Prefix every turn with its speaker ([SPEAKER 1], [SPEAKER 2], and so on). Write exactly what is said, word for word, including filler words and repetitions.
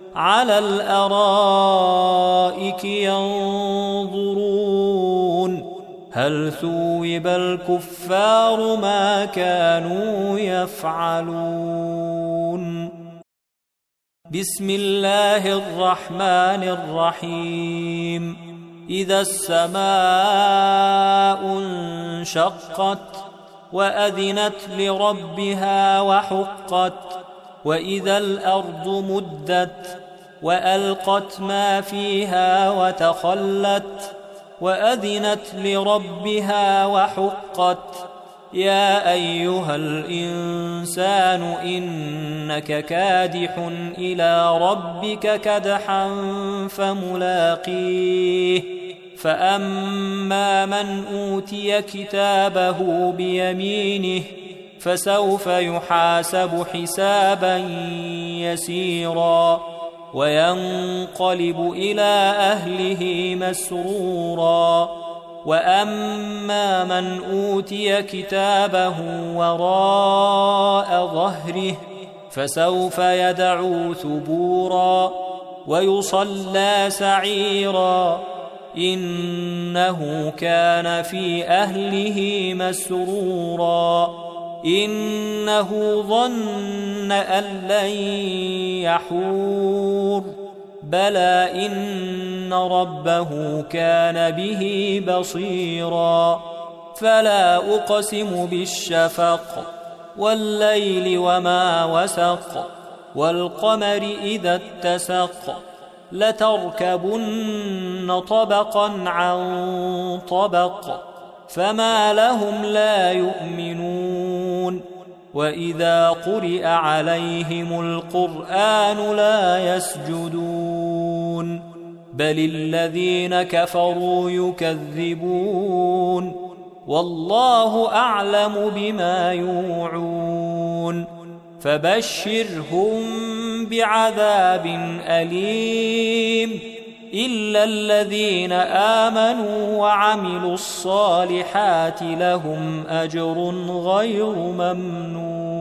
[SPEAKER 1] على الأرائك ينظرون هل ثوب الكفار ما كانوا يفعلون. بسم الله الرحمن الرحيم. إذا السماء انشقت وأذنت لربها وحقت وإذا الأرض مدت وألقت ما فيها وتخلت وأذنت لربها وحقت يا أيها الإنسان إنك كادح إلى ربك كدحا فملاقيه فأما من أوتي كتابه بيمينه فسوف يحاسب حسابا يسيرا وينقلب إلى أهله مسرورا وأما من أوتي كتابه وراء ظهره فسوف يدعو ثبورا ويصلى سعيرا إنه كان في أهله مسرورا إنه ظن أن لن يحور بلى إن ربه كان به بصيرا فلا أقسم بالشفق والليل وما وسق والقمر إذا اتسق لتركبن طبقا عن طبق فما لهم لا يؤمنون وإذا قرئ عليهم القرآن لا يسجدون بل الذين كفروا يكذبون والله أعلم بما يوعون فبشرهم بعذاب أليم إلا الذين آمنوا وعملوا الصالحات لهم أجر غير ممنون.